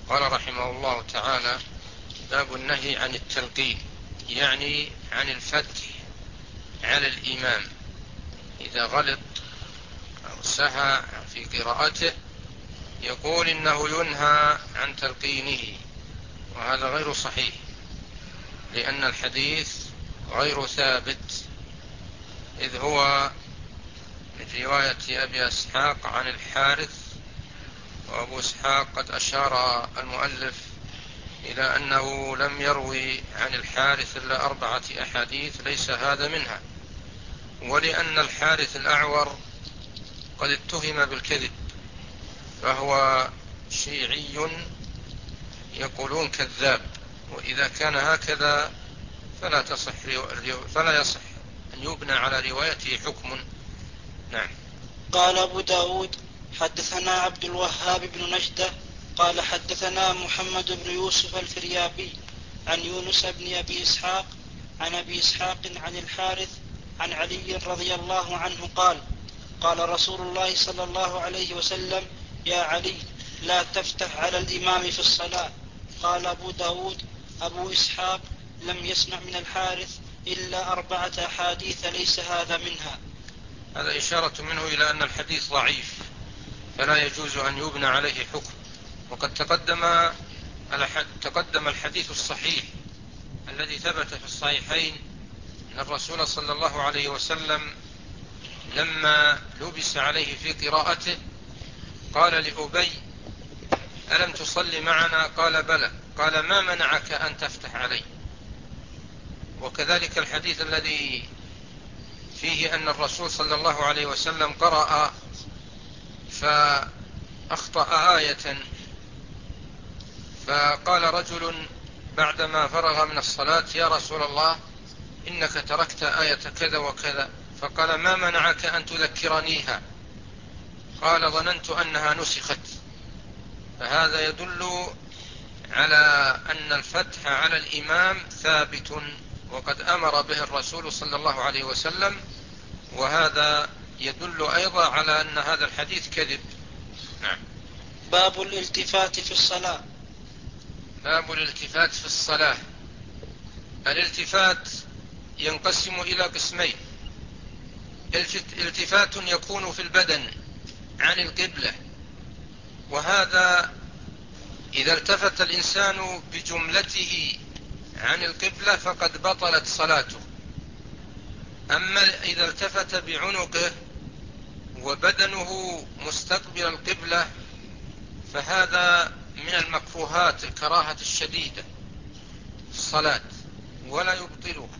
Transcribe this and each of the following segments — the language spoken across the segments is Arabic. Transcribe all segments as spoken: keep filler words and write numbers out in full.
قال رحمه الله تعالى: باب النهي عن التلقين، يعني عن الفتح على الإمام إذا غلط أو سهى في قراءته، يقول إنه ينهى عن تلقينه، وهذا غير صحيح، لأن الحديث غير ثابت، إذ هو من رواية أبي إسحاق عن الحارث، وأبو إسحاق قد أشار المؤلف إلى أنه لم يروي عن الحارث إلا أربعة أحاديث، ليس هذا منها، ولأن الحارث الأعور قد اتهم بالكذب، فهو شيعي يقولون كذاب، وإذا كان هكذا فلا تصح فلا يصح أن يبنى على روايته حكم. نعم. قال أبو داود: حدثنا عبد الوهاب بن نجدة قال حدثنا محمد بن يوسف الفريابي عن يونس بن أبي إسحاق عن أبي إسحاق عن الحارث عن علي رضي الله عنه قال: قال رسول الله صلى الله عليه وسلم: يا علي، لا تفتح على الإمام في الصلاة. قال أبو داود: أبو إسحاق لم يسمع من الحارث إلا أربعة أحاديث ليس هذا منها. هذا إشارة منه إلى أن الحديث ضعيف، فلا يجوز أن يبنى عليه حكم. وقد تقدم تقدم الحديث الصحيح الذي ثبت في الصحيحين أن الرسول صلى الله عليه وسلم لما لبس عليه في قراءته قال لأبي: ألم تصلي معنا؟ قال: بلى. قال: ما منعك أن تفتح علي؟ وكذلك الحديث الذي فيه أن الرسول صلى الله عليه وسلم قرأ فأخطأ آية، فقال رجل بعدما فرغ من الصلاة: يا رسول الله، إنك تركت آية كذا وكذا. فقال: ما منعك أن تذكرنيها؟ قال: ظننت أنها نسخت. فهذا يدل على أن الفتح على الإمام ثابت، وقد أمر به الرسول صلى الله عليه وسلم، وهذا يدل أيضا على أن هذا الحديث كذب. نعم. باب الالتفات في الصلاة. باب الالتفات في الصلاة. الالتفات ينقسم إلى قسمين: التفات يكون في البدن عن القبلة، وهذا إذا التفت الإنسان بجملته عن القبلة فقد بطلت صلاته. أما إذا التفت بعنقه وبدنه مستقبل القبلة فهذا من المكروهات، الكراهة الشديدة في الصلاة، ولا يبطلها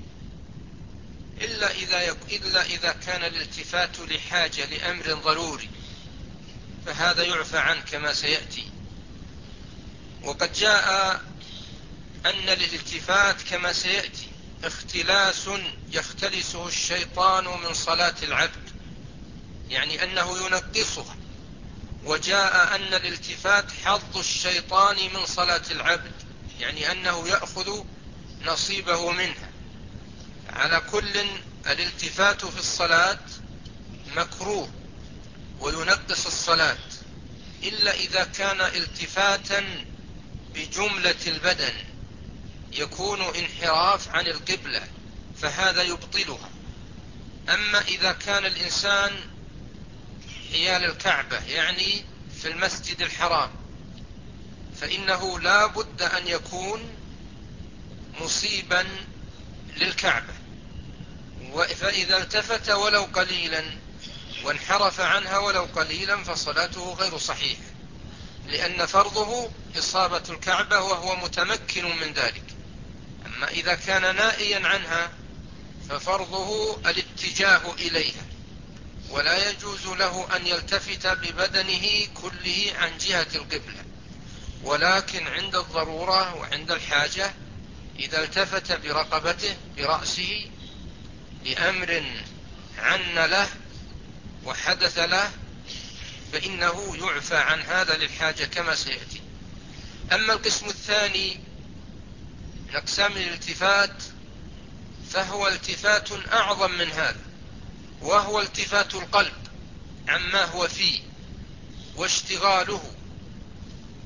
إلا إذا, إلا إذا كان الالتفات لحاجة لأمر ضروري، فهذا يعفى عنه كما سيأتي. وقد جاء أن للالتفات كما سيأتي اختلاس يختلسه الشيطان من صلاة العبد، يعني أنه ينقصها. وجاء أن الالتفات حظ الشيطان من صلاة العبد، يعني أنه يأخذ نصيبه منها. على كل الالتفات في الصلاة مكروه وينقص الصلاة، إلا إذا كان التفاتا بجملة البدن يكون انحراف عن القبلة، فهذا يبطلها. أما إذا كان الإنسان حيال الكعبة، يعني في المسجد الحرام، فإنه لا بد أن يكون مصيبا للكعبة، فإذا التفت ولو قليلا وانحرف عنها ولو قليلا فصلاته غير صحيحة، لأن فرضه إصابة الكعبة وهو متمكن من ذلك. أما إذا كان نائيا عنها ففرضه الاتجاه إليها، ولا يجوز له أن يلتفت ببدنه كله عن جهة القبلة، ولكن عند الضرورة وعند الحاجة إذا التفت برقبته برأسه لأمر عن له وحدث له فإنه يعفى عن هذا للحاجة كما سيأتي. أما القسم الثاني من أقسام الالتفات فهو التفات أعظم من هذا، وهو التفات القلب عما هو فيه واشتغاله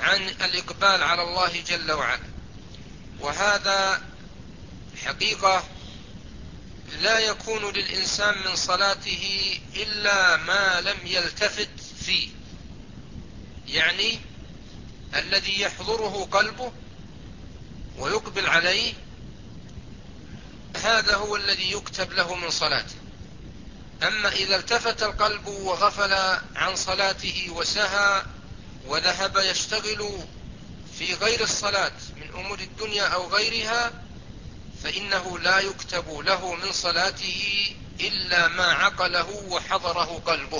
عن الإقبال على الله جل وعلا. وهذا حقيقة لا يكون للإنسان من صلاته إلا ما لم يلتفت فيه، يعني الذي يحضره قلبه ويقبل عليه، هذا هو الذي يكتب له من صلاته. أما إذا التفت القلب وغفل عن صلاته وسهى وذهب يشتغل في غير الصلاة من أمور الدنيا أو غيرها، فإنه لا يكتب له من صلاته إلا ما عقله وحضره قلبه.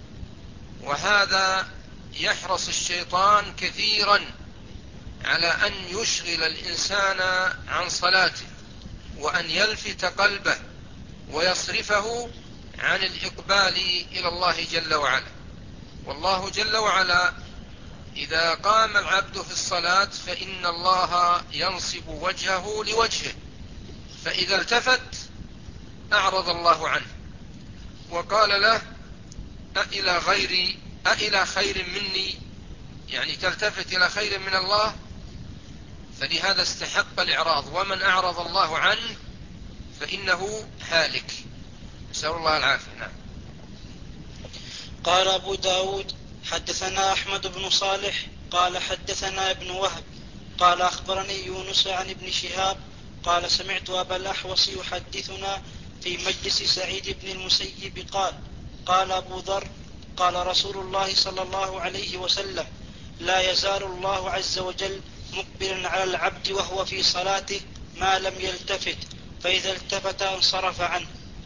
وهذا يحرص الشيطان كثيرا على أن يشغل الإنسان عن صلاته، وأن يلفت قلبه ويصرفه عن الإقبال إلى الله جل وعلا. والله جل وعلا إذا قام العبد في الصلاة فإن الله ينصب وجهه لوجهه، فإذا التفت أعرض الله عنه وقال له أإلى غيري أإلى خير مني، يعني تلتفت إلى خير من الله، فلهذا استحق الإعراض. ومن أعرض الله عنه فإنه هالك، نسأل الله العافية. نعم. قال أبو داود حدثنا أحمد بن صالح قال حدثنا ابن وهب قال أخبرني يونس عن ابن شهاب قال سمعت أبا الأحوص يحدثنا في مجلس سعيد بن المسيب قال قال أبو ذر قال رسول الله صلى الله عليه وسلم لا يزال الله عز وجل مقبلا على العبد وهو في صلاته ما لم يلتفت، فإذا التفت انصرف عنه.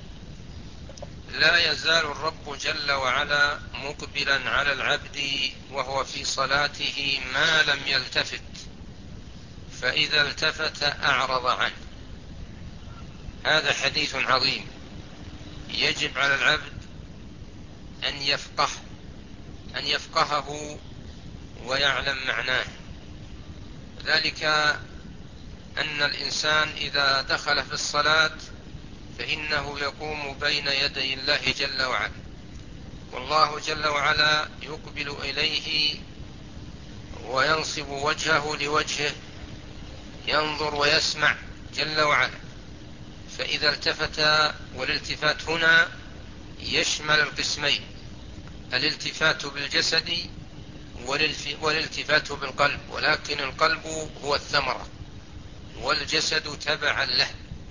لا يزال الرب جل وعلا مقبلا على العبد وهو في صلاته ما لم يلتفت، فإذا التفت أعرض عنه. هذا حديث عظيم يجب على العبد أن يفقه أن يفقهه ويعلم معناه. ذلك أن الإنسان إذا دخل في الصلاة فإنه يقوم بين يدي الله جل وعلا، والله جل وعلا يقبل إليه وينصب وجهه لوجهه، ينظر ويسمع جل وعلا. فإذا التفت، والالتفات هنا يشمل القسمين: الالتفات بالجسد والالتفات بالقلب، ولكن القلب هو الثمرة والجسد تبعا له.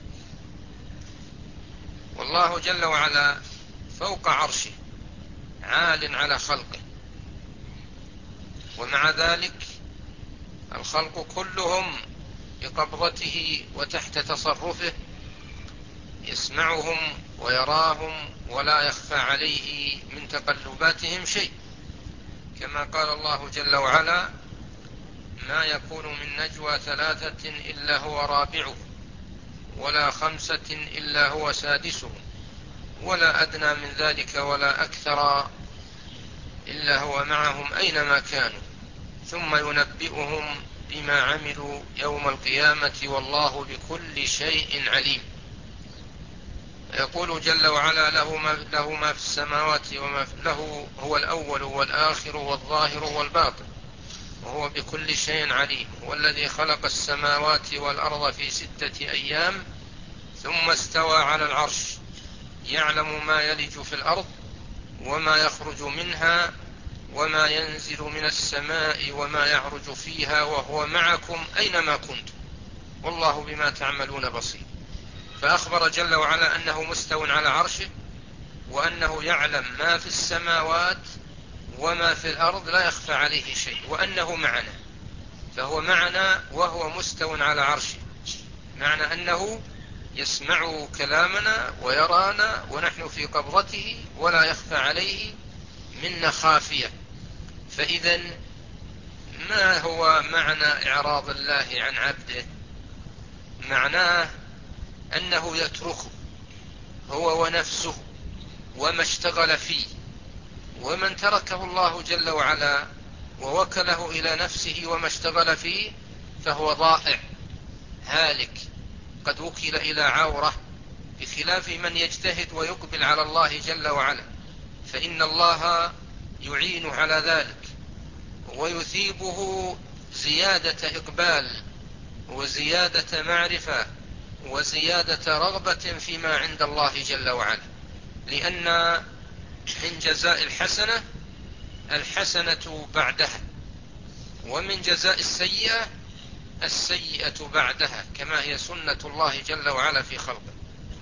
والله جل وعلا فوق عرشه عال على خلقه، ومع ذلك الخلق كلهم بقبضته وتحت تصرفه، يسمعهم ويراهم ولا يخفى عليه من تقلباتهم شيء، كما قال الله جل وعلا: ما يكون من نجوى ثلاثة إلا هو رابعه ولا خمسة إلا هو سادسه ولا أدنى من ذلك ولا أكثر إلا هو معهم أينما كانوا ثم ينبئهم بما عملوا يوم القيامة والله بكل شيء عليم. يقول جل وعلا: له ما, له ما في السماوات وما له، هو الأول والآخر والظاهر والباطن وهو بكل شيء عليم. هو الذي خلق السماوات والأرض في ستة أيام ثم استوى على العرش، يعلم ما يلج في الأرض وما يخرج منها وما ينزل من السماء وما يعرج فيها وهو معكم أينما كنتم والله بما تعملون بصير. فأخبر جل وعلا أنه مستو على عرشه، وأنه يعلم ما في السماوات وما في الأرض لا يخفى عليه شيء، وأنه معنا. فهو معنا وهو مستو على عرشه، معنى أنه يسمع كلامنا ويرانا ونحن في قبضته ولا يخفى عليه منا خافية. فإذا ما هو معنى إعراض الله عن عبده؟ معناه أنه يتركه هو ونفسه وما اشتغل فيه. ومن تركه الله جل وعلا ووكله إلى نفسه وما اشتغل فيه فهو ضائع هالك، قد وكل إلى عورة، بخلاف من يجتهد ويقبل على الله جل وعلا، فإن الله يعين على ذلك ويثيبه زيادة إقبال وزيادة معرفة وزيادة رغبة فيما عند الله جل وعلا، لأن من جزاء الحسنة الحسنة بعدها، ومن جزاء السيئة السيئة بعدها، كما هي سنة الله جل وعلا في خلقه.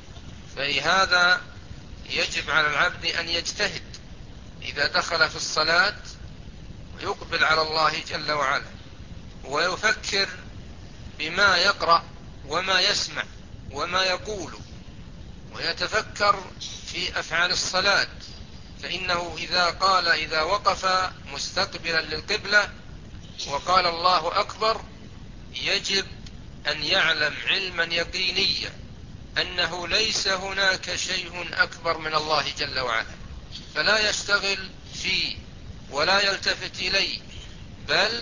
فلهذا يجب على العبد أن يجتهد إذا دخل في الصلاة ويقبل على الله جل وعلا، ويفكر بما يقرأ وما يسمع وما يقول، ويتفكر في أفعال الصلاة. فإنه إذا قال إذا وقف مستقبلا للقبلة وقال الله أكبر، يجب أن يعلم علما يقينيا أنه ليس هناك شيء أكبر من الله جل وعلا، فلا يشتغل فيه ولا يلتفت إليه، بل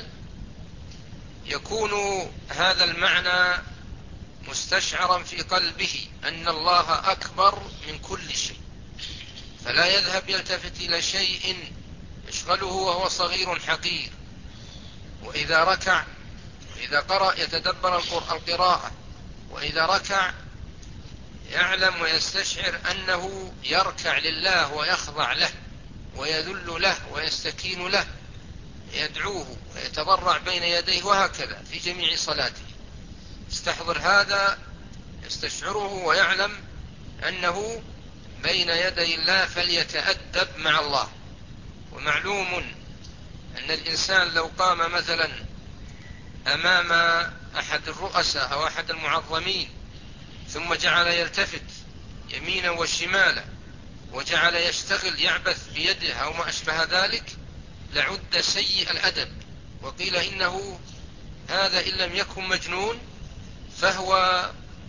يكون هذا المعنى مستشعرا في قلبه أن الله أكبر من كل شيء، فلا يذهب يلتفت إلى شيء يشغله وهو صغير حقير. وإذا ركع وإذا قرأ يتدبر القراءة، وإذا ركع يعلم ويستشعر أنه يركع لله ويخضع له ويذل له ويستكين له، يدعوه ويتضرع بين يديه، وهكذا في جميع صلاته. استحضر هذا يستشعره ويعلم أنه بين يدي الله، فليتأدب مع الله. ومعلوم أن الإنسان لو قام مثلا أمام أحد الرؤساء أو أحد المعظمين ثم جعل يلتفت يمينا وشمالا وجعل يشتغل يعبث بيده أو ما أشبه ذلك، لعد سيء الأدب، وقيل إنه هذا إن لم يكن مجنون فهو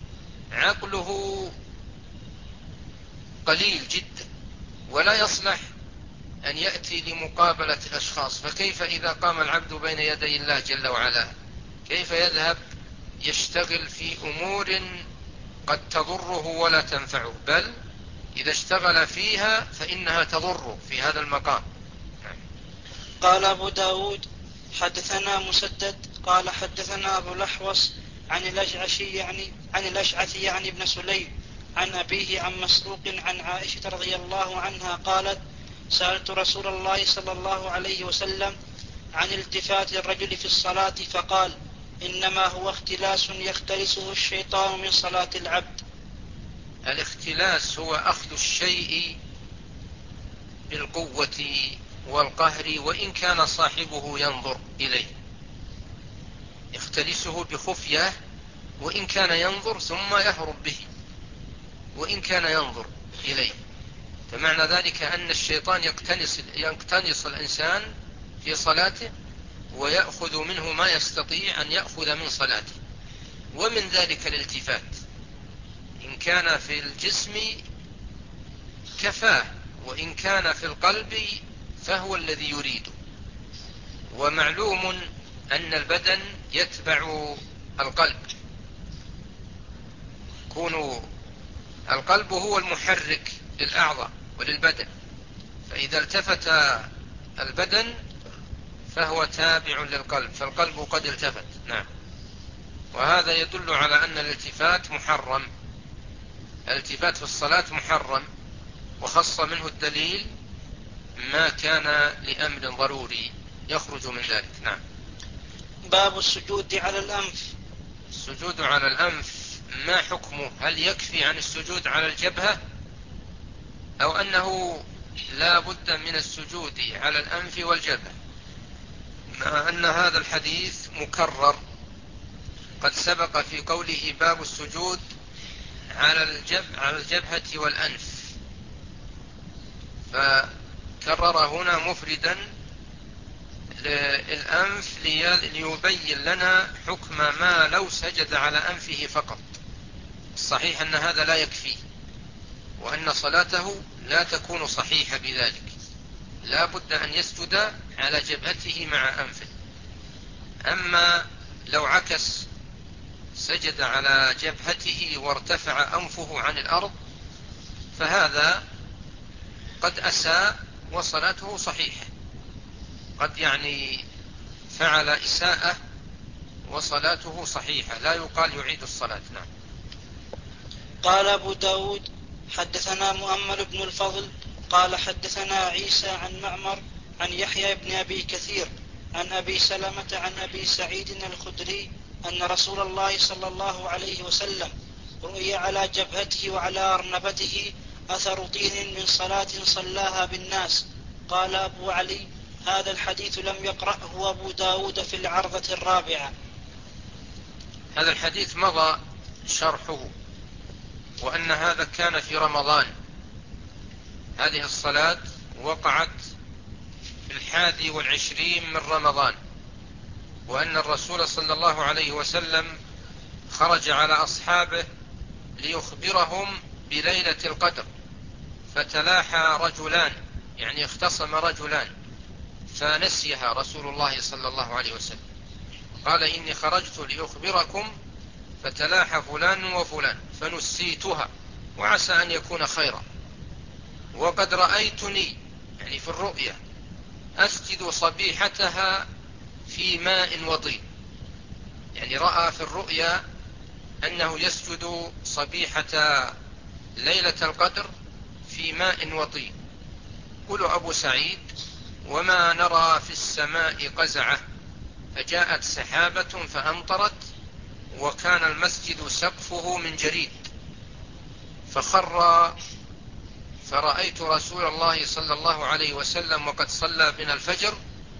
عقله قليل جدا ولا يصلح أن يأتي لمقابلة الأشخاص. فكيف إذا قام العبد بين يدي الله جل وعلا، كيف يذهب يشتغل في أمور قد تضره ولا تنفعه، بل إذا اشتغل فيها فإنها تضره في هذا المقام. قال أبو داود حدثنا مسدد قال حدثنا أبو الأحوص عن الأشعث يعني عن الأشعث يعني ابن سليم عن أبيه عن مسروق عن عائشة رضي الله عنها قالت: سألت رسول الله صلى الله عليه وسلم عن التفات الرجل في الصلاة فقال: إنما هو اختلاس يختلسه الشيطان من صلاة العبد. الاختلاس هو أخذ الشيء بالقوة والقهر وإن كان صاحبه ينظر إليه، يختلسه بخفية وإن كان ينظر، ثم يهرب به وإن كان ينظر إليه. فمعنى ذلك أن الشيطان يقتنص, يقتنص الإنسان في صلاته ويأخذ منه ما يستطيع أن يأخذ من صلاته. ومن ذلك الالتفات، إن كان في الجسم كفاه، وإن كان في القلب فهو الذي يريده. ومعلوم أن البدن يتبع القلب، يكون القلب هو المحرك للأعضاء وللبدن، فإذا التفت البدن فهو تابع للقلب، فالقلب قد التفت. نعم. وهذا يدل على أن الالتفات محرم، الالتفات في الصلاة محرم، وخص منه الدليل ما كان لأمر ضروري يخرج من ذلك. نعم. باب السجود على الأنف. السجود على الأنف ما حكمه؟ هل يكفي عن السجود على الجبهة، أو أنه لا بد من السجود على الأنف والجبهة؟ مع أن هذا الحديث مكرر قد سبق في قوله باب السجود على الجبهة, على الجبهة والأنف، فكرر هنا مفردا للأنف ليبين لنا حكم ما لو سجد على أنفه فقط. الصحيح أن هذا لا يكفي، وأن صلاته لا تكون صحيحة بذلك، لا بد أن يسجد على جبهته مع أنفه. أما لو عكس سجد على جبهته وارتفع أنفه عن الأرض فهذا قد أساء وصلاته صحيحة، قد يعني فعل إساءة وصلاته صحيحة، لا يقال يعيد الصلاة. نعم. قال أبو داود حدثنا مؤمل بن الفضل قال حدثنا عيسى عن معمر عن يحيى بن أبي كثير عن أبي سلمة عن أبي سعيد الخدري أن رسول الله صلى الله عليه وسلم رؤي على جبهته وعلى أرنبته أثر طين من صلاة صلاها بالناس. قال أبو علي هذا الحديث لم يقرأه أبو داود في العرضة الرابعة. هذا الحديث مضى شرحه، وأن هذا كان في رمضان. هذه الصلاة وقعت في الحادي والعشرين من رمضان، وأن الرسول صلى الله عليه وسلم خرج على أصحابه ليخبرهم بليلة القدر، فتلاحى رجلان، يعني اختصم رجلان فنسيها رسول الله صلى الله عليه وسلم، قال إني خرجت لأخبركم فتلاحى فلان وفلان فنسيتها وعسى أن يكون خيرا، وقد رأيتني يعني في الرؤيا أسجد صبيحتها في ماء وطين، يعني رأى في الرؤيا أنه يسجد صبيحة ليلة القدر في ماء وطين. قل أبو سعيد وما نرى في السماء قزعة، فجاءت سحابة فأمطرت وكان المسجد سقفه من جريد، فخر فرأيت رسول الله صلى الله عليه وسلم وقد صلى بنا الفجر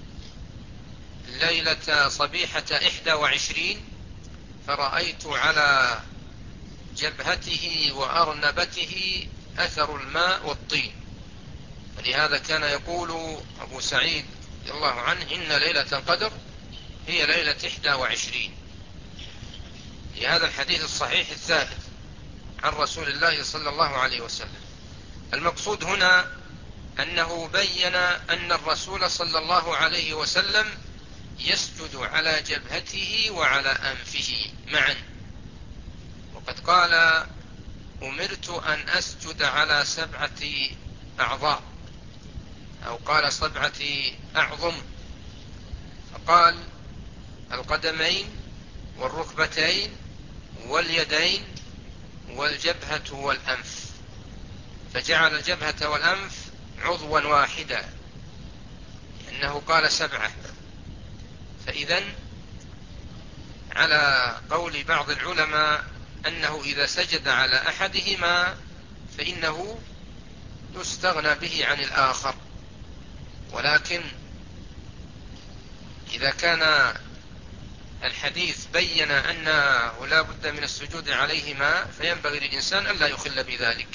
ليلة صبيحة إحدى وعشرين، فرأيت على جبهته وأرنبته أثر الماء والطين، فلهذا كان يقول أبو سعيد رضي الله عنه إن ليلة القدر هي ليلة إحدى وعشرين، لهذا الحديث الصحيح الثابت عن رسول الله صلى الله عليه وسلم. المقصود هنا أنه بين أن الرسول صلى الله عليه وسلم يسجد على جبهته وعلى أنفه معا، وقد قال أمرت أن أسجد على سبعة أعضاء، أو قال سبعة أعظم، فقال القدمين والركبتين واليدين والجبهة والأنف، فجعل الجبهة والأنف عضوا واحدا لأنه قال سبعة. فإذن على قول بعض العلماء أنه إذا سجد على أحدهما فإنه يستغنى به عن الآخر، ولكن إذا كان الحديث بين أنه لا بد من السجود عليهما فينبغي للإنسان أن لا يخل بذلك.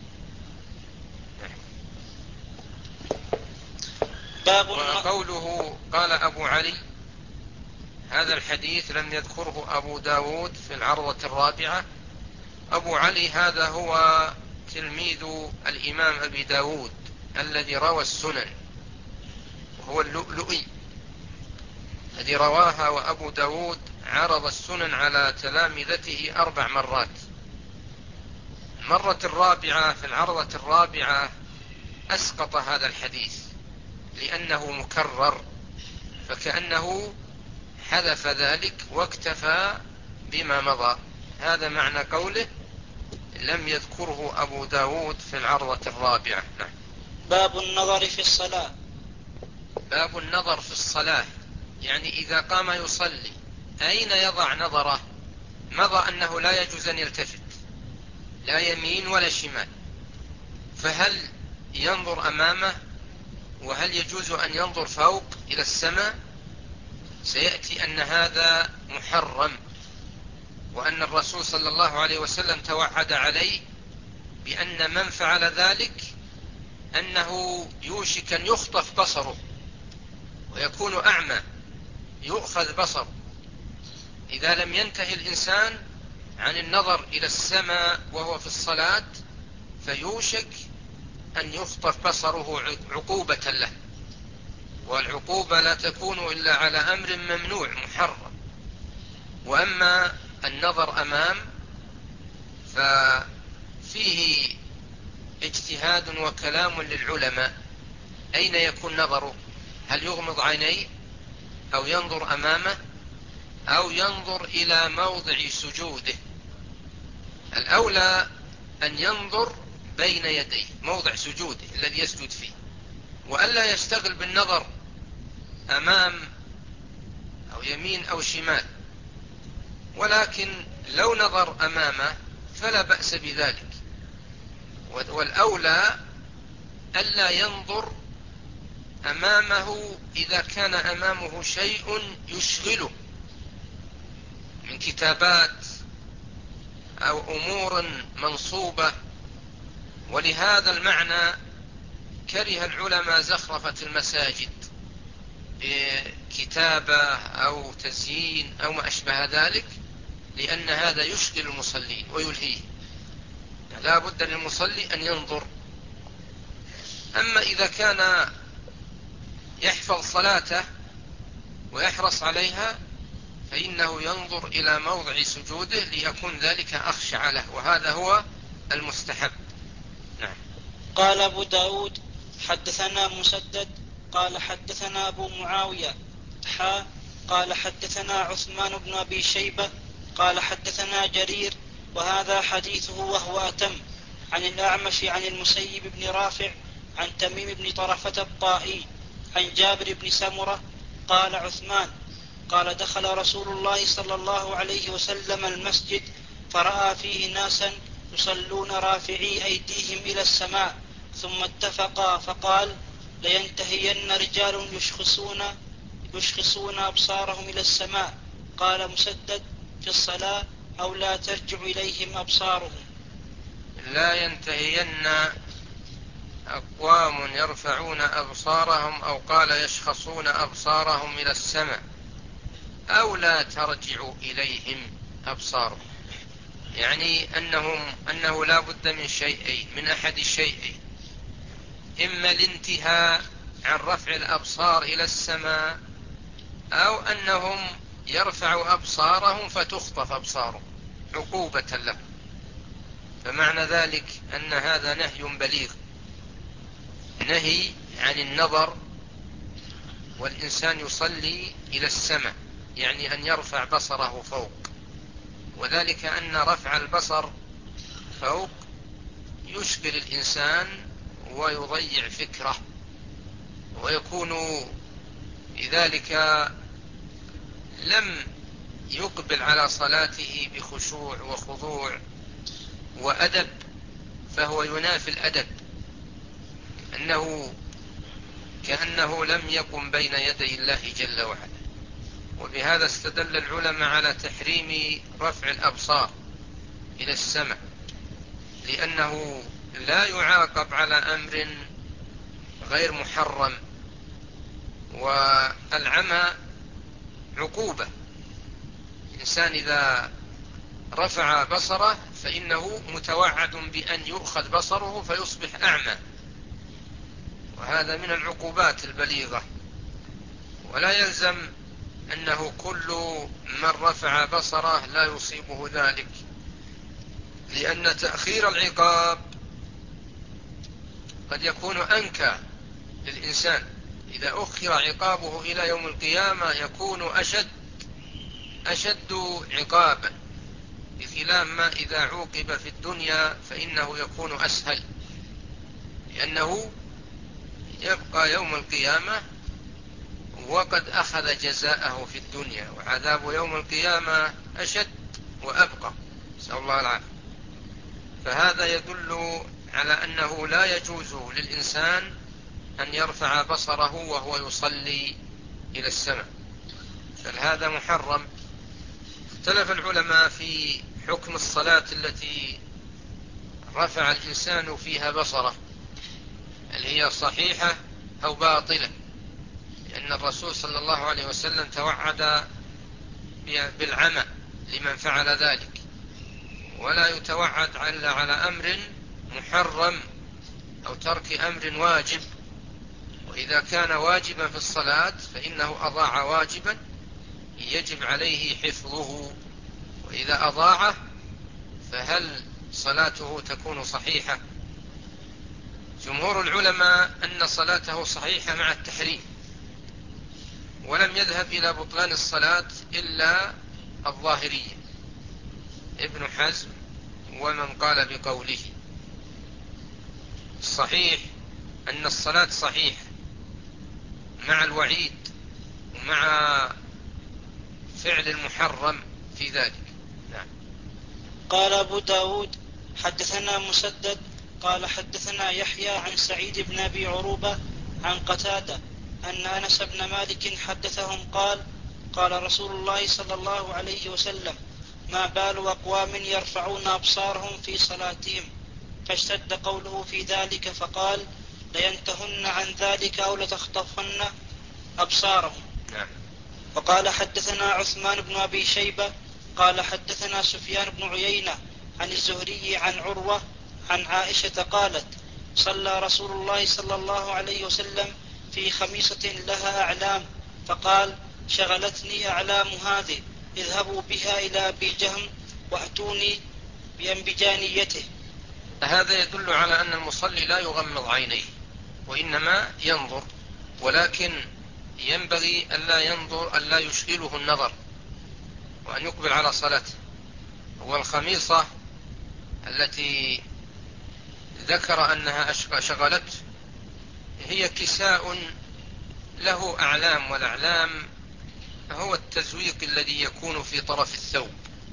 وقوله قال أبو علي هذا الحديث لم يذكره أبو داود في العرضة الرابعة. أبو علي هذا هو تلميذ الإمام أبي داود الذي روى السنن، وهو اللؤلؤي الذي رواها، وأبو داود عرض السنن على تلامذته أربع مرات. المرة الرابعة في العرضة الرابعة أسقط هذا الحديث لأنه مكرر، فكأنه حذف ذلك واكتفى بما مضى. هذا معنى قوله لم يذكره أبو داود في العرضة الرابعة. نعم. باب النظر في الصلاة. باب النظر في الصلاة، يعني إذا قام يصلي أين يضع نظره؟ مضى أنه لا يجوز أن يلتفت لا يمين ولا شمال، فهل ينظر أمامه؟ وهل يجوز أن ينظر فوق إلى السماء؟ سيأتي أن هذا محرم، وأن الرسول صلى الله عليه وسلم توعد عليه بأن من فعل ذلك أنه يوشك أن يخطف بصره ويكون أعمى، يؤخذ بصر إذا لم ينتهي الإنسان عن النظر إلى السماء وهو في الصلاة، فيوشك أن يخطف بصره عقوبة له، والعقوبة لا تكون إلا على أمر ممنوع محرم. وأما النظر أمام ففيه اجتهاد وكلام للعلماء، أين يكون نظره؟ هل يغمض عينيه أو ينظر أمامه أو ينظر إلى موضع سجوده. الأولى أن ينظر بين يديه موضع سجوده الذي يسجد فيه، وألا يشتغل بالنظر أمام أو يمين أو شمال، ولكن لو نظر أمامه فلا بأس بذلك. والأولى ألا ينظر أمامه إذا كان أمامه شيء يشغله من كتابات أو أمور منصوبة. ولهذا المعنى كره العلماء زخرفة المساجد بكتابة أو تزيين أو ما أشبه ذلك، لأن هذا يشغل المصلين ويلهيه. لا بد للمصلي أن ينظر. أما إذا كان يحفظ صلاته ويحرص عليها فإنه ينظر إلى موضع سجوده ليكون ذلك أخشع له، وهذا هو المستحب. نعم. قال أبو داود حدثنا مسدد قال حدثنا أبو معاوية حا قال حدثنا عثمان بن أبي شيبة قال حدثنا جرير وهذا حديثه وهو أتم عن الأعمش عن المسيب بن رافع عن تميم بن طرفة الطائي عن جابر بن سمرة قال عثمان قال دخل رسول الله صلى الله عليه وسلم المسجد فرأى فيه ناسا يصلون رافعي أيديهم إلى السماء ثم اتفقا فقال لينتهين رجال يشخصون, يشخصون أبصارهم إلى السماء. قال مسدد في الصلاة أو لا ترجع إليهم أبصارهم. لا ينتهين أقوام يرفعون أبصارهم أو قال يشخصون أبصارهم إلى السماء أو لا ترجع إليهم أبصارهم، يعني أنهم أنه لا بد من شيئين، من أحد الشيئين: إما الانتهاء عن رفع الأبصار إلى السماء، أو أنهم يرفعوا أبصارهم فتخطف أبصارهم عقوبة لهم. فمعنى ذلك أن هذا نهي بليغ، نهي عن النظر والإنسان يصلي إلى السماء، يعني أن يرفع بصره فوق. وذلك أن رفع البصر فوق يشغل الإنسان ويضيع فكره، ويكون لذلك لم يقبل على صلاته بخشوع وخضوع وأدب، فهو ينافي الأدب، أنه كأنه لم يقم بين يدي الله جل وعلا. وبهذا استدل العلماء على تحريم رفع الأبصار إلى السماء، لأنه لا يعاقب على أمر غير محرم، والعمى عقوبة. الإنسان إذا رفع بصره فإنه متوعد بأن يؤخذ بصره فيصبح أعمى، وهذا من العقوبات البليغة. ولا يلزم أنه كل من رفع بصره لا يصيبه ذلك، لأن تأخير العقاب قد يكون أنكى للإنسان. إذا أخر عقابه إلى يوم القيامة يكون أشد أشد عقابا، بخلاف ما إذا عوقب في الدنيا فإنه يكون أسهل، لأنه يبقى يوم القيامة وقد أخذ جزاءه في الدنيا، وعذاب يوم القيامة أشد وأبقى، نسأل الله العافية. فهذا يدل على أنه لا يجوز للإنسان أن يرفع بصره وهو يصلي إلى السماء، بل هذا محرم. اختلف العلماء في حكم الصلاة التي رفع الإنسان فيها بصره، هل هي صحيحة أو باطلة، لأن الرسول صلى الله عليه وسلم توعد بالعمى لمن فعل ذلك، ولا يتوعد على أمر محرم أو ترك أمر واجب. وإذا كان واجبا في الصلاة فإنه أضاع واجبا يجب عليه حفظه، وإذا أضاعه فهل صلاته تكون صحيحة؟ جمهور العلماء أن صلاته صحيحة مع التحريم، ولم يذهب إلى بطلان الصلاة إلا الظاهرية ابن حزم ومن قال بقوله. الصحيح أن الصلاة صحيحة مع الوعيد ومع فعل المحرم في ذلك. نعم. قال أبو داود حدثنا مسدد قال حدثنا يحيى عن سعيد بن أبي عروبة عن قتادة أن أنس بن مالك حدثهم قال قال رسول الله صلى الله عليه وسلم ما بال أقوام يرفعون أبصارهم في صلاتهم، فاشتد قوله في ذلك فقال لينتهن عن ذلك أو لتخطفن أبصارهم. نعم. وقال حدثنا عثمان بن أبي شيبة قال حدثنا سفيان بن عيينة عن الزهري عن عروة عن عائشة قالت صلى رسول الله صلى الله عليه وسلم في خميصة لها أعلام فقال شغلتني أعلام هذه اذهبوا بها إلى أبي جهم وأتوني بأنبجانيته. هذا يدل على أن المصلي لا يغمض عينيه وإنما ينظر، ولكن ينبغي ألا ينظر ألا يشغله النظر وأن يقبل على صلاته. والخميصة التي ذكر أنها شغلت هي كساء له أعلام، والأعلام هو التزويق الذي يكون في طرف الثوب،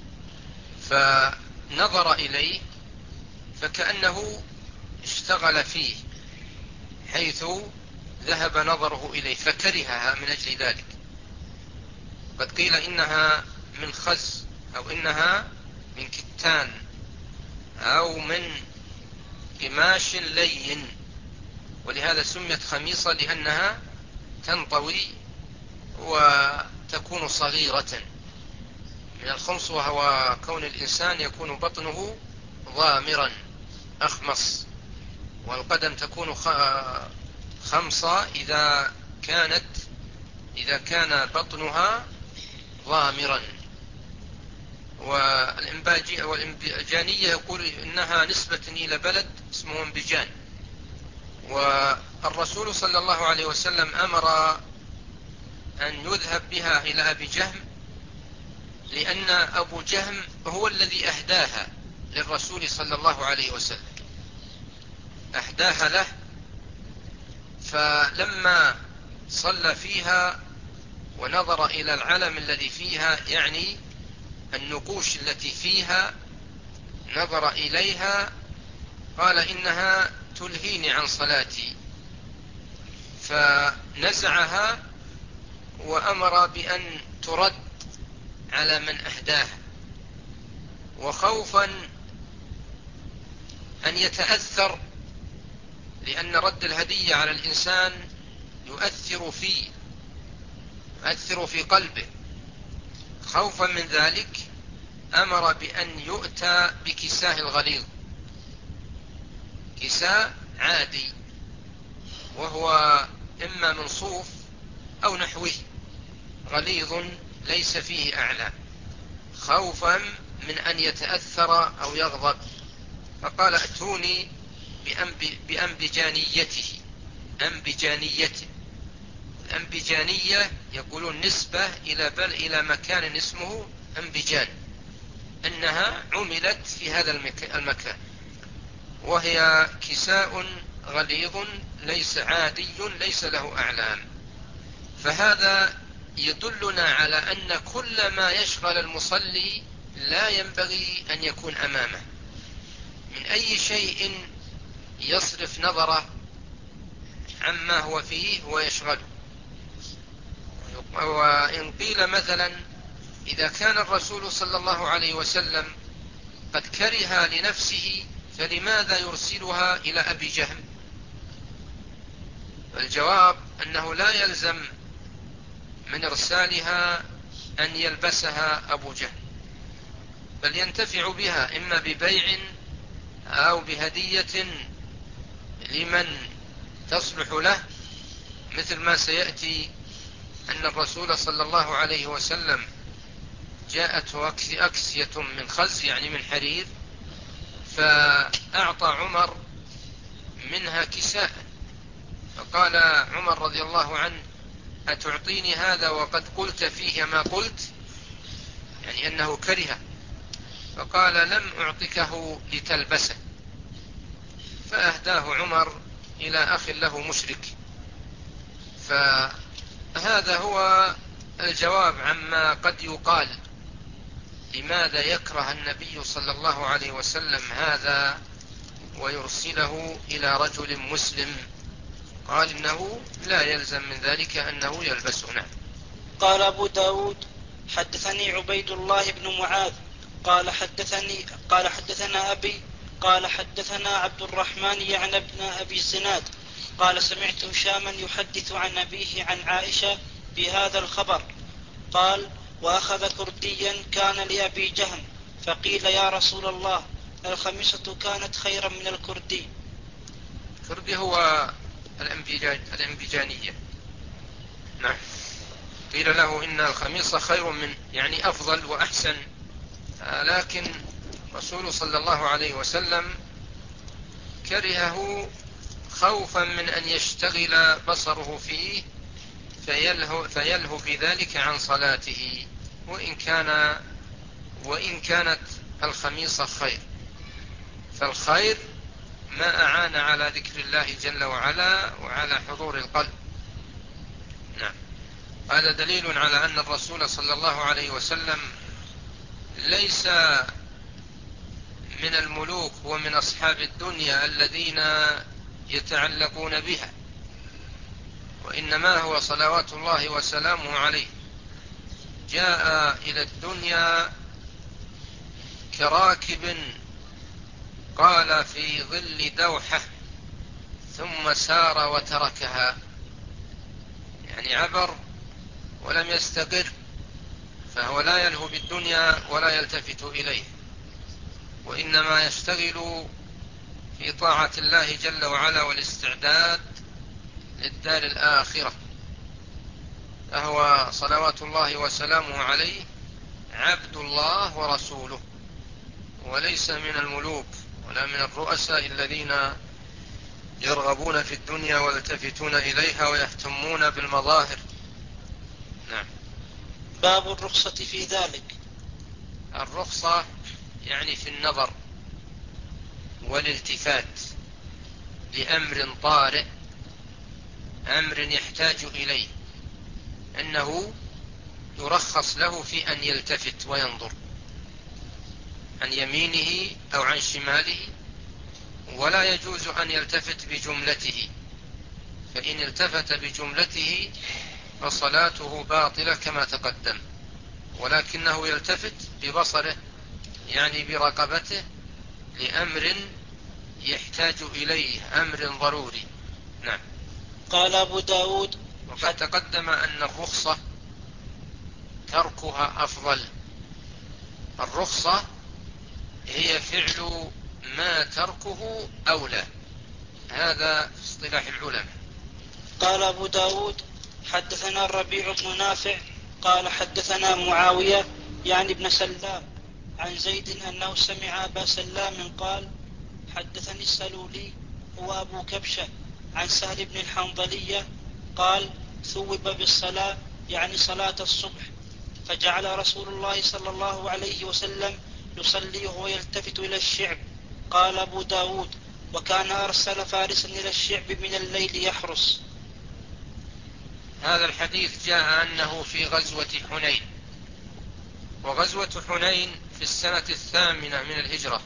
فنظر إليه فكأنه اشتغل فيه حيث ذهب نظره إليه فكرهها من أجل ذلك. قد قيل إنها من خز أو إنها من كتان أو من قماش لين، ولهذا سميت خميصة لأنها تنطوي وتكون صغيرة من الخمص، وهو كون الإنسان يكون بطنه ضامرا أخمص، والقدم تكون خمصة إذا كانت إذا كان بطنها ضامرا. والإنبجانية يقول إنها نسبة إلى بلد اسمه انبجان. والرسول صلى الله عليه وسلم أمر أن يذهب بها إلى أبي جهم، لأن أبو جهم هو الذي أهداها للرسول صلى الله عليه وسلم، أهداها له، فلما صلى فيها ونظر إلى العلم الذي فيها يعني النقوش التي فيها نظر إليها قال إنها تلهيني عن صلاتي، فنزعها وأمر بأن ترد على من أهداها، وخوفا أن يتأثر، لأن رد الهدية على الإنسان يؤثر فيه يؤثر في قلبه، خوفا من ذلك أمر بأن يؤتى بكساه الغليظ، كساء عادي وهو إما من صوف أو نحوه غليظ ليس فيه أعلى، خوفا من أن يتأثر أو يغضب، فقال ائتوني بأنبجانيته أنبجانيته. الأنبجانية يقولون نسبة إلى بل إلى مكان اسمه أنبجان، أنها عملت في هذا المكان، وهي كساء غليظ ليس عادي ليس له أعلام. فهذا يدلنا على أن كل ما يشغل المصلي لا ينبغي أن يكون أمامه من أي شيء يصرف نظره عما هو فيه ويشغله. وإن قيل مثلا إذا كان الرسول صلى الله عليه وسلم قد كره لنفسه فلماذا يرسلها إلى أبي جهم؟ الجواب أنه لا يلزم من إرسالها أن يلبسها أبو جهم، بل ينتفع بها إما ببيع أو بهدية لمن تصلح له، مثل ما سيأتي أن الرسول صلى الله عليه وسلم جاءته أكسية من خز يعني من حرير، فأعطى عمر منها كساء، فقال عمر رضي الله عنه أتعطيني هذا وقد قلت فيه ما قلت، يعني أنه كره. فقال لم أعطكه لتلبسه، فأهداه عمر إلى أخ له مشرك. فهذا هو الجواب عما قد يقال لماذا يكره النبي صلى الله عليه وسلم هذا ويرسله إلى رجل مسلم. قال إنه لا يلزم من ذلك أنه يلبسه. نعم. قال أبو داود حدثني عبيد الله بن معاذ قال حدثني قال حدثنا أبي قال حدثنا عبد الرحمن يعني ابن أبي الزناد قال سمعت هشاما يحدث عن أبيه عن عائشة بهذا الخبر. قال وأخذ كرديا كان لأبي جهم فقيل يا رسول الله الخميصة كانت خيرا من الكردي. الكردي هو الأنبيجانية. نعم. قيل له إن الخميصة خير من، يعني أفضل وأحسن، لكن رسول صلى الله عليه وسلم كرهه خوفا من أن يشتغل بصره فيه فيلهو, فيلهو بذلك عن صلاته، وإن كان وإن كانت الخميصة خير، فالخير ما أعان على ذكر الله جل وعلا وعلى حضور القلب. نعم. هذا دليل على أن الرسول صلى الله عليه وسلم ليس من الملوك ومن أصحاب الدنيا الذين يتعلقون بها، وإنما هو صلوات الله وسلامه عليه جاء إلى الدنيا كراكب قال في ظل دوحة ثم سار وتركها، يعني عبر ولم يستقر، فهو لا يلهو بالدنيا ولا يلتفت إليه، وإنما يشتغل في طاعة الله جل وعلا والاستعداد للدار الآخرة. فهو صلوات الله وسلامه عليه عبد الله ورسوله، وليس من الملوك ولا من الرؤساء الذين يرغبون في الدنيا ويلتفتون إليها ويهتمون بالمظاهر. نعم. باب الرخصة في ذلك. الرخصة يعني في النظر والالتفات لأمر طارئ، أمر يحتاج إليه، أنه يرخص له في أن يلتفت وينظر عن يمينه أو عن شماله، ولا يجوز أن يلتفت بجملته، فإن التفت بجملته فصلاته باطلة كما تقدم، ولكنه يلتفت ببصره يعني برقبته لأمر يحتاج إليه، أمر ضروري. نعم. قال أبو داود وقد تقدم أن الرخصة تركها أفضل. الرخصة هي فعل ما تركه أولى، هذا في اصطلاح العلماء. قال أبو داود حدثنا الربيع بن نافع قال حدثنا معاوية يعني ابن سلام عن زيد أنه سمع أبا سلام قال حدثني السلولي هو أبو كبشة عن سهل بن الحنظلية قال ثوب بالصلاة يعني صلاة الصبح، فجعل رسول الله صلى الله عليه وسلم يصلي وهو يلتفت إلى الشعب. قال أبو داود وكان أرسل فارسا إلى الشعب من الليل يحرس. هذا الحديث جاء أنه في غزوة حنين، وغزوة حنين في السنة الثامنة من الهجرة،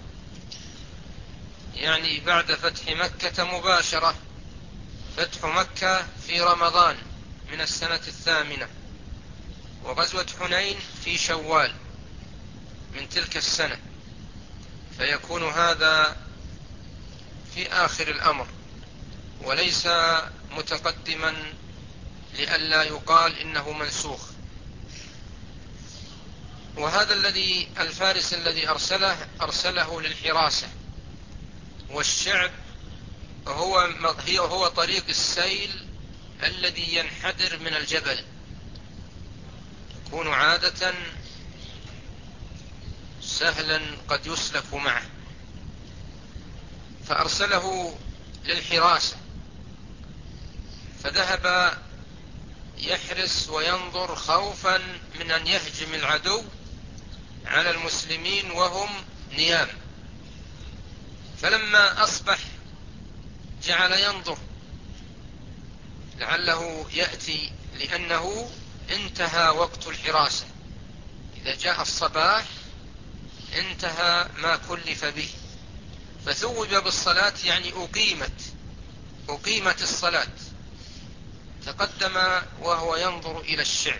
يعني بعد فتح مكة مباشرة. فتح مكة في رمضان من السنة الثامنة، وغزوة حنين في شوال من تلك السنة، فيكون هذا في آخر الأمر وليس متقدما لئلا يقال إنه منسوخ. وهذا الذي الفارس الذي أرسله أرسله للحراسة، والشعب هو هو طريق السيل الذي ينحدر من الجبل، يكون عادة سهلا قد يسلك معه، فأرسله للحراسة. فذهب يحرس وينظر خوفا من أن يهجم العدو على المسلمين وهم نيام. فلما أصبح جعل ينظر لعله يأتي، لأنه انتهى وقت الحراسة. إذا جاء الصباح انتهى ما كلف به، فثوب بالصلاة، يعني أقيمت أقيمت الصلاة. تقدم وهو ينظر إلى الشعب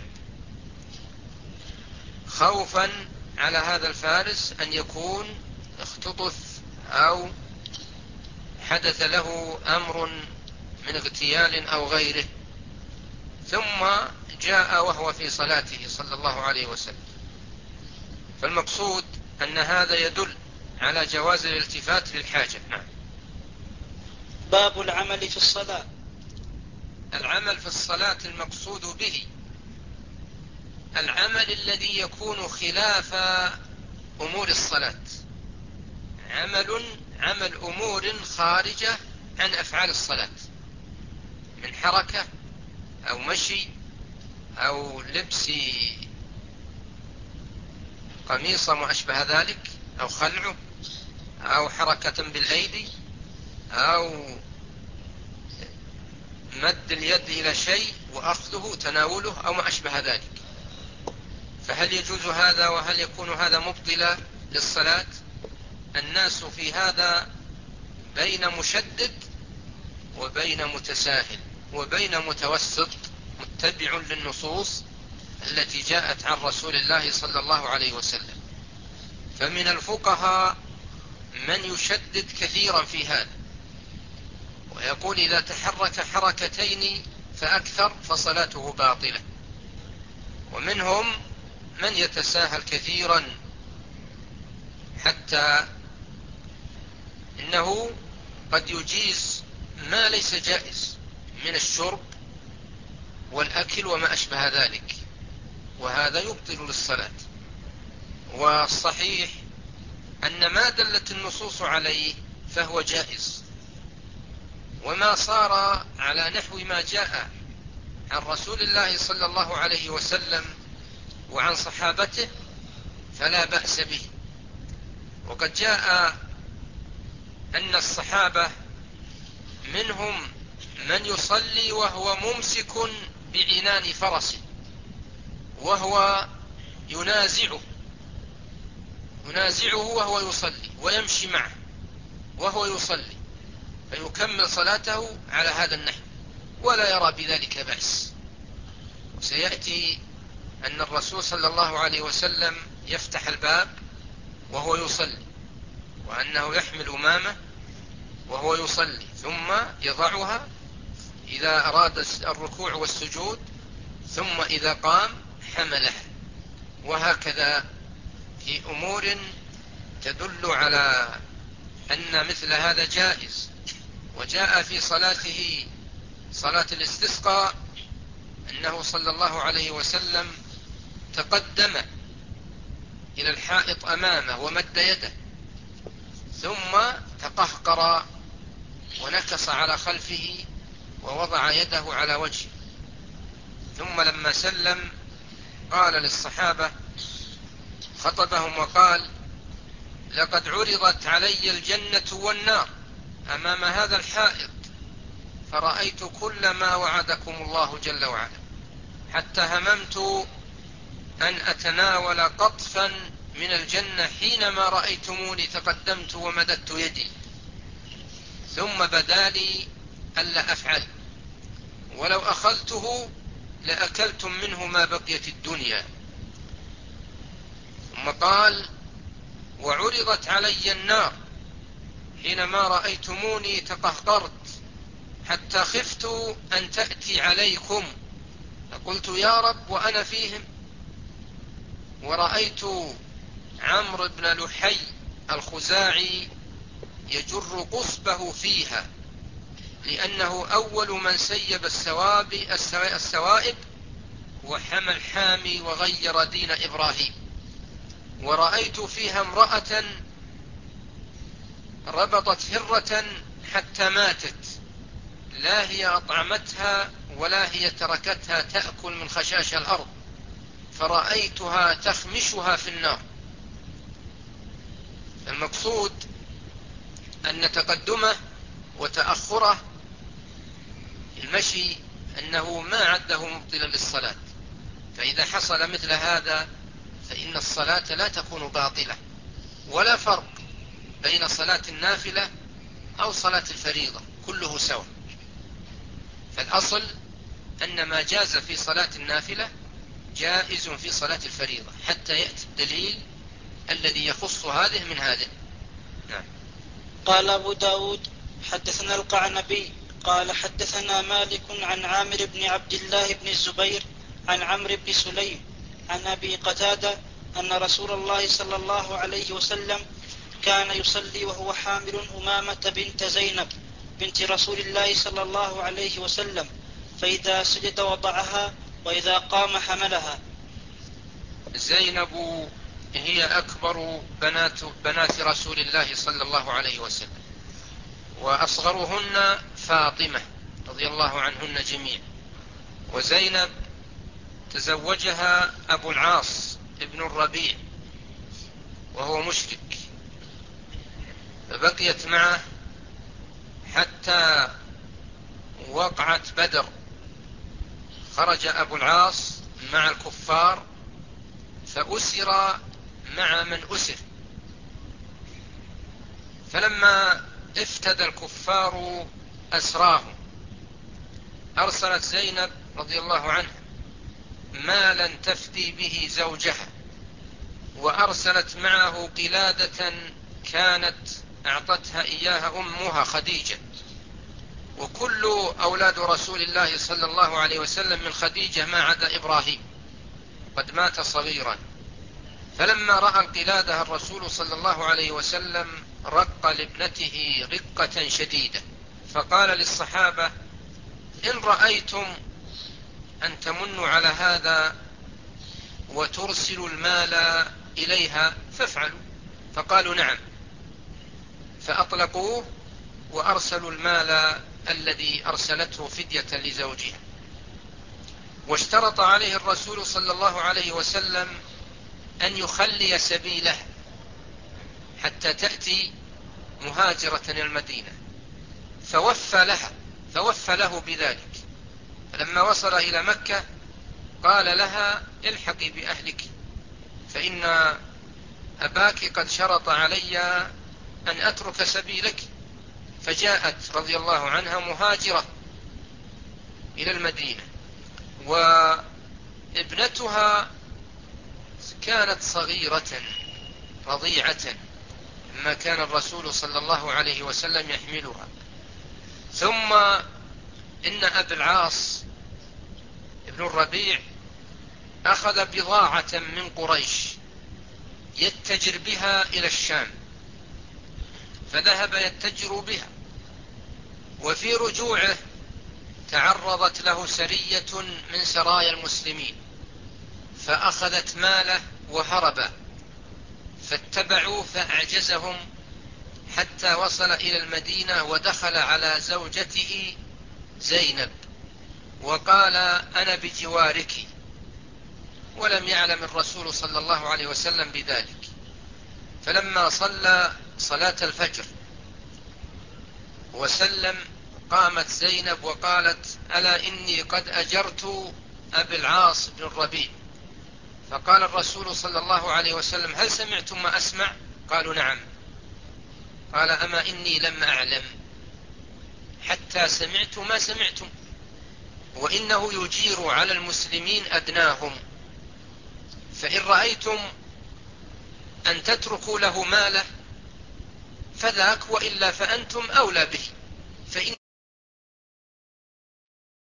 خوفا على هذا الفارس أن يكون اختطف أو حدث له أمر من اغتيال أو غيره. ثم جاء وهو في صلاته صلى الله عليه وسلم. فالمقصود أن هذا يدل على جواز الالتفات للحاجة. نعم. باب العمل في الصلاة. العمل في الصلاة المقصود به العمل الذي يكون خلاف أمور الصلاة، عمل عمل أمور خارجة عن أفعال الصلاة، من حركة أو مشي أو لبس قميص وما أشبه ذلك، أو خلعه، أو حركة بالأيدي، أو مد اليد إلى شيء وأخذه تناوله أو ما أشبه ذلك. فهل يجوز هذا وهل يكون هذا مبطلا للصلاة؟ الناس في هذا بين مشدد وبين متساهل وبين متوسط، متبع للنصوص التي جاءت عن رسول الله صلى الله عليه وسلم. فمن الفقهاء من يشدد كثيرا في هذا ويقول إذا تحرك حركتين فأكثر فصلاته باطلة، ومنهم من يتساهل كثيرا حتى إنه قد يجيز ما ليس جائز من الشرب والأكل وما أشبه ذلك، وهذا يبطل للصلاة. والصحيح أن ما دلت النصوص عليه فهو جائز، وما صار على نحو ما جاء عن رسول الله صلى الله عليه وسلم وعن صحابته فلا بأس به. وقد جاء أن الصحابة منهم من يصلي وهو ممسك بعنان فرسه وهو ينازعه ينازعه وهو يصلي، ويمشي معه وهو يصلي، فيكمل صلاته على هذا النحو ولا يرى بذلك بأس. وسيأتي أن الرسول صلى الله عليه وسلم يفتح الباب وهو يصلي، وأنه يحمل أمامه وهو يصلي ثم يضعها إذا أراد الركوع والسجود، ثم إذا قام حملها، وهكذا في أمور تدل على أن مثل هذا جائز. وجاء في صلاته صلاة الاستسقاء أنه صلى الله عليه وسلم تقدم إلى الحائط أمامه ومد يده، ثم تقهقر ونكص على خلفه ووضع يده على وجهه، ثم لما سلم قال للصحابة، خطبهم وقال: لقد عرضت علي الجنة والنار أمام هذا الحائط، فرأيت كل ما وعدكم الله جل وعلا، حتى هممت أن أتناول قطفا من الجنة حينما رأيتموني تقدمت ومددت يدي، ثم بدا لي ألا أفعل، ولو أخذته لأكلتم منه ما بقيت الدنيا. ثم قال: وعرضت علي النار حينما رأيتموني تقهقرت حتى خفت أن تأتي عليكم، فقلت يا رب وأنا فيهم. ورأيت عمرو بن لحي الخزاعي يجر قصبه فيها، لأنه أول من سيب السواب السوائب وحمى الحامي وغير دين إبراهيم. ورأيت فيها امرأة ربطت هرة حتى ماتت لا هي أطعمتها ولا هي تركتها تأكل من خشاش الأرض، فرأيتها تخمشها في النار. المقصود أن تقدمه وتأخره المشي أنه ما عده مبطلا للصلاة، فإذا حصل مثل هذا فإن الصلاة لا تكون باطلة، ولا فرق بين صلاة النافلة أو صلاة الفريضة، كله سواء. فالأصل أن ما جاز في صلاة النافلة جائز في صلاة الفريضة، حتى يأتي الدليل الذي يخص هذه من هذه. نعم. قال أبو داود حدثنا القعنبي قال حدثنا مالك عن عامر بن عبد الله بن الزبير عن عمرو بن سليم عن أبي قتادة أن رسول الله صلى الله عليه وسلم كان يصلي وهو حامل أمامة بنت زينب بنت رسول الله صلى الله عليه وسلم، فإذا سجد وضعها وإذا قام حملها. زينب هي أكبر بنات, بنات رسول الله صلى الله عليه وسلم، وأصغرهن فاطمة رضي الله عنهن جميعا. وزينب تزوجها أبو العاص ابن الربيع وهو مشرك، فبقيت معه حتى وقعت بدر. خرج أبو العاص مع الكفار فأسر مع من أسر، فلما افتدى الكفار أسراهم أرسلت زينب رضي الله عنها مالا تفدي به زوجها، وأرسلت معه قلادة كانت أعطتها إياها أمها خديجة، وكل أولاد رسول الله صلى الله عليه وسلم من خديجة ما عدا إبراهيم قد مات صغيرا. فلما رأى القلادة الرسول صلى الله عليه وسلم رق لابنته رقة شديدة، فقال للصحابة: إن رأيتم أن تمنوا على هذا وترسلوا المال إليها فافعلوا. فقالوا: نعم. فأطلقوه وأرسلوا المال الذي أرسلته فدية لزوجها. واشترط عليه الرسول صلى الله عليه وسلم أن يخلي سبيله حتى تأتي مهاجرة المدينة، فوفى لها فوفى له بذلك. فلما وصل إلى مكة قال لها: الحقي بأهلك، فإن أباك قد شرط علي أن أترك سبيلك. فجاءت رضي الله عنها مهاجرة إلى المدينة، وابنتها كانت صغيرة رضيعة لما كان الرسول صلى الله عليه وسلم يحملها. ثم إن أبي العاص ابن الربيع أخذ بضاعة من قريش يتجر بها إلى الشام، فذهب يتجر بها، وفي رجوعه تعرضت له سرية من سرايا المسلمين فأخذت ماله وهرب، فاتبعوا فأعجزهم حتى وصل إلى المدينة ودخل على زوجته زينب وقال: أنا بجوارك، ولم يعلم الرسول صلى الله عليه وسلم بذلك. فلما صلى صلاة الفجر وسلم قامت زينب وقالت: ألا إني قد أجرت أبي العاص بن الربيع. فقال الرسول صلى الله عليه وسلم: هل سمعتم ما أسمع؟ قالوا: نعم. قال: أما إني لم أعلم حتى سمعت ما سمعتم، وإنه يجير على المسلمين أدناهم، فإن رأيتم أن تتركوا له ماله فذاك، وإلا فأنتم أولى به، فإن